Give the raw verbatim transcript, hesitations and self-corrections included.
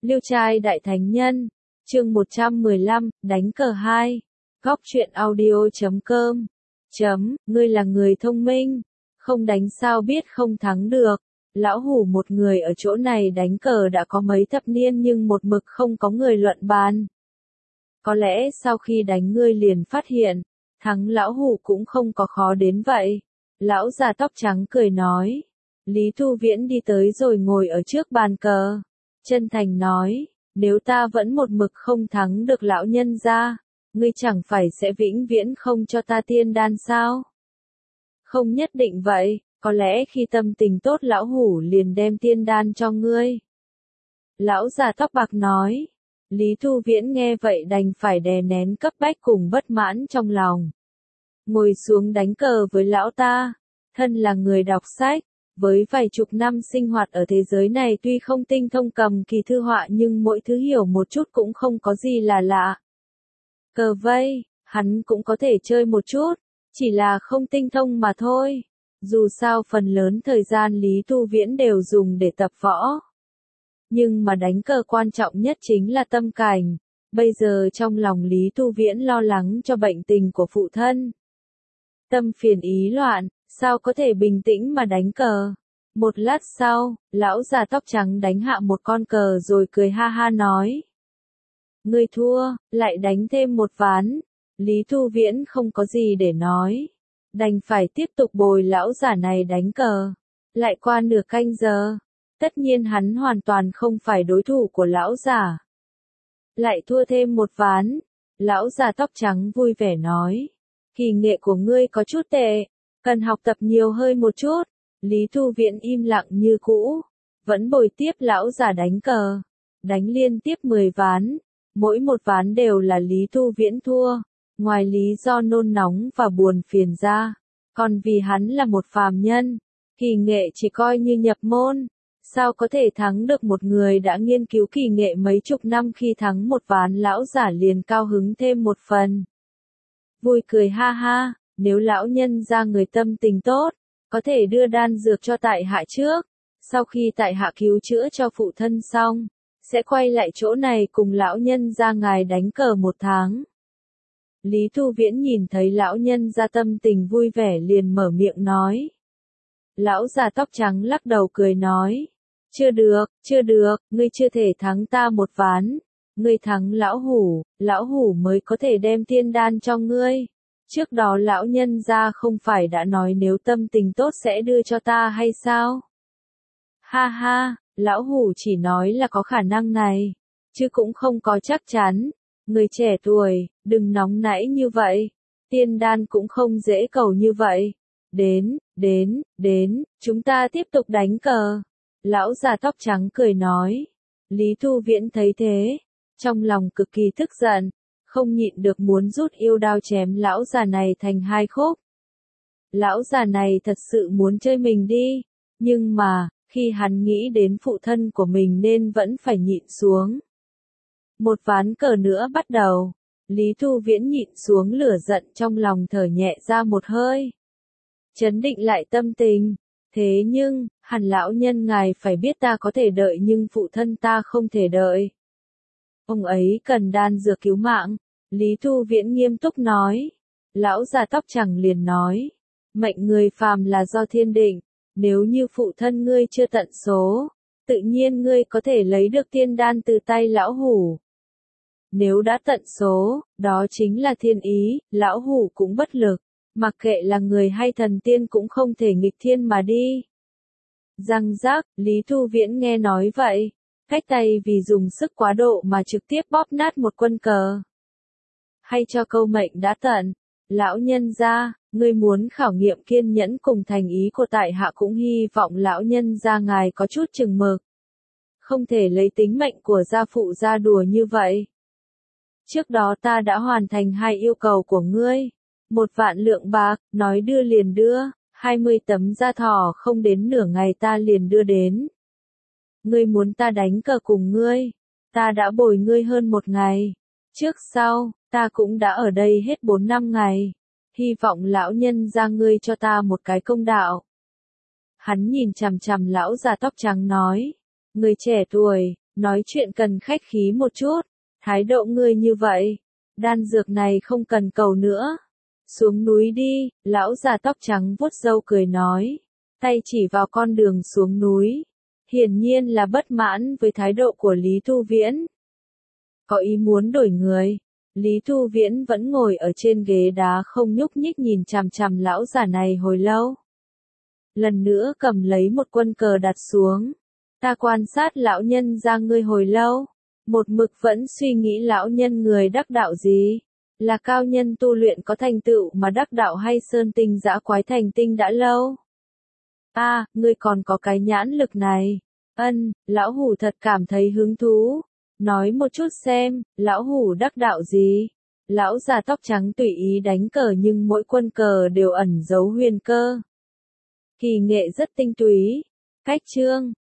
Liêu trai đại thánh nhân, chương một trăm mười lăm, đánh cờ hai. Góc truyện audio chấm com. Chấm, ngươi là người thông minh, không đánh sao biết không thắng được. Lão hủ một người ở chỗ này đánh cờ đã có mấy thập niên nhưng một mực không có người luận bàn. Có lẽ sau khi đánh ngươi liền phát hiện, thắng lão hủ cũng không có khó đến vậy. Lão già tóc trắng cười nói. Lý Thu Viễn đi tới rồi ngồi ở trước bàn cờ. Chân thành nói, nếu ta vẫn một mực không thắng được lão nhân gia, ngươi chẳng phải sẽ vĩnh viễn không cho ta tiên đan sao? Không nhất định vậy, có lẽ khi tâm tình tốt lão hủ liền đem tiên đan cho ngươi. Lão già tóc bạc nói. Lý Thu Viễn nghe vậy đành phải đè nén cấp bách cùng bất mãn trong lòng. Ngồi xuống đánh cờ với lão ta, thân là người đọc sách, với vài chục năm sinh hoạt ở thế giới này tuy không tinh thông cầm kỳ thư họa nhưng mỗi thứ hiểu một chút cũng không có gì là lạ. Cờ vây, hắn cũng có thể chơi một chút, chỉ là không tinh thông mà thôi. Dù sao phần lớn thời gian Lý Thu Viễn đều dùng để tập võ. Nhưng mà đánh cờ quan trọng nhất chính là tâm cảnh. Bây giờ trong lòng Lý Thu Viễn lo lắng cho bệnh tình của phụ thân. Tâm phiền ý loạn, sao có thể bình tĩnh mà đánh cờ. Một lát sau, lão già tóc trắng đánh hạ một con cờ rồi cười ha ha nói. Ngươi thua, lại đánh thêm một ván. Lý Thu Viễn không có gì để nói. Đành phải tiếp tục bồi lão già này đánh cờ. Lại qua nửa canh giờ. Tất nhiên hắn hoàn toàn không phải đối thủ của lão già. Lại thua thêm một ván. Lão già tóc trắng vui vẻ nói. Kỳ nghệ của ngươi có chút tệ. Cần học tập nhiều hơi một chút. Lý Thu Viễn im lặng như cũ. Vẫn bồi tiếp lão già đánh cờ. Đánh liên tiếp mười ván. Mỗi một ván đều là Lý Thu Viễn thua. Ngoài lý do nôn nóng và buồn phiền ra. Còn vì hắn là một phàm nhân. Kỳ nghệ chỉ coi như nhập môn. Sao có thể thắng được một người đã nghiên cứu kỳ nghệ mấy chục năm khi thắng một ván lão giả liền cao hứng thêm một phần. Vui cười ha ha, nếu lão nhân ra người tâm tình tốt, có thể đưa đan dược cho tại hạ trước. Sau khi tại hạ cứu chữa cho phụ thân xong, sẽ quay lại chỗ này cùng lão nhân ra ngài đánh cờ một tháng. Lý Thu Viễn nhìn thấy lão nhân ra tâm tình vui vẻ liền mở miệng nói. Lão già tóc trắng lắc đầu cười nói. Chưa được, chưa được, ngươi chưa thể thắng ta một ván. Ngươi thắng lão hủ, lão hủ mới có thể đem tiên đan cho ngươi. Trước đó lão nhân gia không phải đã nói nếu tâm tình tốt sẽ đưa cho ta hay sao? Ha ha, lão hủ chỉ nói là có khả năng này, chứ cũng không có chắc chắn. Người trẻ tuổi, đừng nóng nảy như vậy. Tiên đan cũng không dễ cầu như vậy. Đến, đến, đến, chúng ta tiếp tục đánh cờ. Lão già tóc trắng cười nói. Lý Thu Viễn thấy thế, trong lòng cực kỳ tức giận, không nhịn được muốn rút yêu đao chém lão già này thành hai khúc. Lão già này thật sự muốn chơi mình đi, nhưng mà, khi hắn nghĩ đến phụ thân của mình nên vẫn phải nhịn xuống. Một ván cờ nữa bắt đầu, Lý Thu Viễn nhịn xuống lửa giận trong lòng thở nhẹ ra một hơi. Chấn định lại tâm tình. Thế nhưng, hẳn lão nhân ngài phải biết ta có thể đợi nhưng phụ thân ta không thể đợi. Ông ấy cần đan dược cứu mạng. Lý Thu Viễn nghiêm túc nói. Lão già tóc trắng liền nói. Mệnh người phàm là do thiên định. Nếu như phụ thân ngươi chưa tận số, tự nhiên ngươi có thể lấy được tiên đan từ tay lão hủ. Nếu đã tận số, đó chính là thiên ý, lão hủ cũng bất lực. Mặc kệ là người hay thần tiên cũng không thể nghịch thiên mà đi. Răng rác, Lý Thu Viễn nghe nói vậy. Cách tay vì dùng sức quá độ mà trực tiếp bóp nát một quân cờ. Hay cho câu mệnh đã tận. Lão nhân gia, ngươi muốn khảo nghiệm kiên nhẫn cùng thành ý của tại hạ cũng hy vọng lão nhân gia ngài có chút chừng mực. Không thể lấy tính mệnh của gia phụ ra đùa như vậy. Trước đó ta đã hoàn thành hai yêu cầu của ngươi. Một vạn lượng bạc, nói đưa liền đưa, hai mươi tấm da thỏ không đến nửa ngày ta liền đưa đến. Ngươi muốn ta đánh cờ cùng ngươi, ta đã bồi ngươi hơn một ngày. Trước sau, ta cũng đã ở đây hết bốn năm ngày. Hy vọng lão nhân ra ngươi cho ta một cái công đạo. Hắn nhìn chằm chằm lão già tóc trắng nói. Người trẻ tuổi, nói chuyện cần khách khí một chút, thái độ ngươi như vậy, đan dược này không cần cầu nữa. Xuống núi đi, lão già tóc trắng vuốt râu cười nói, tay chỉ vào con đường xuống núi, hiển nhiên là bất mãn với thái độ của Lý Thu Viễn. Có ý muốn đổi người, Lý Thu Viễn vẫn ngồi ở trên ghế đá không nhúc nhích nhìn chằm chằm lão già này hồi lâu. Lần nữa cầm lấy một quân cờ đặt xuống. Ta quan sát lão nhân ra ngươi hồi lâu, một mực vẫn suy nghĩ lão nhân người đắc đạo gì, là cao nhân tu luyện có thành tựu mà đắc đạo hay sơn tinh dã quái thành tinh đã lâu. A, à, ngươi còn có cái nhãn lực này. Ân, lão hủ thật cảm thấy hứng thú. Nói một chút xem, lão hủ đắc đạo gì? Lão già tóc trắng tùy ý đánh cờ nhưng mỗi quân cờ đều ẩn giấu huyền cơ. Kỳ nghệ rất tinh túy. Cách chương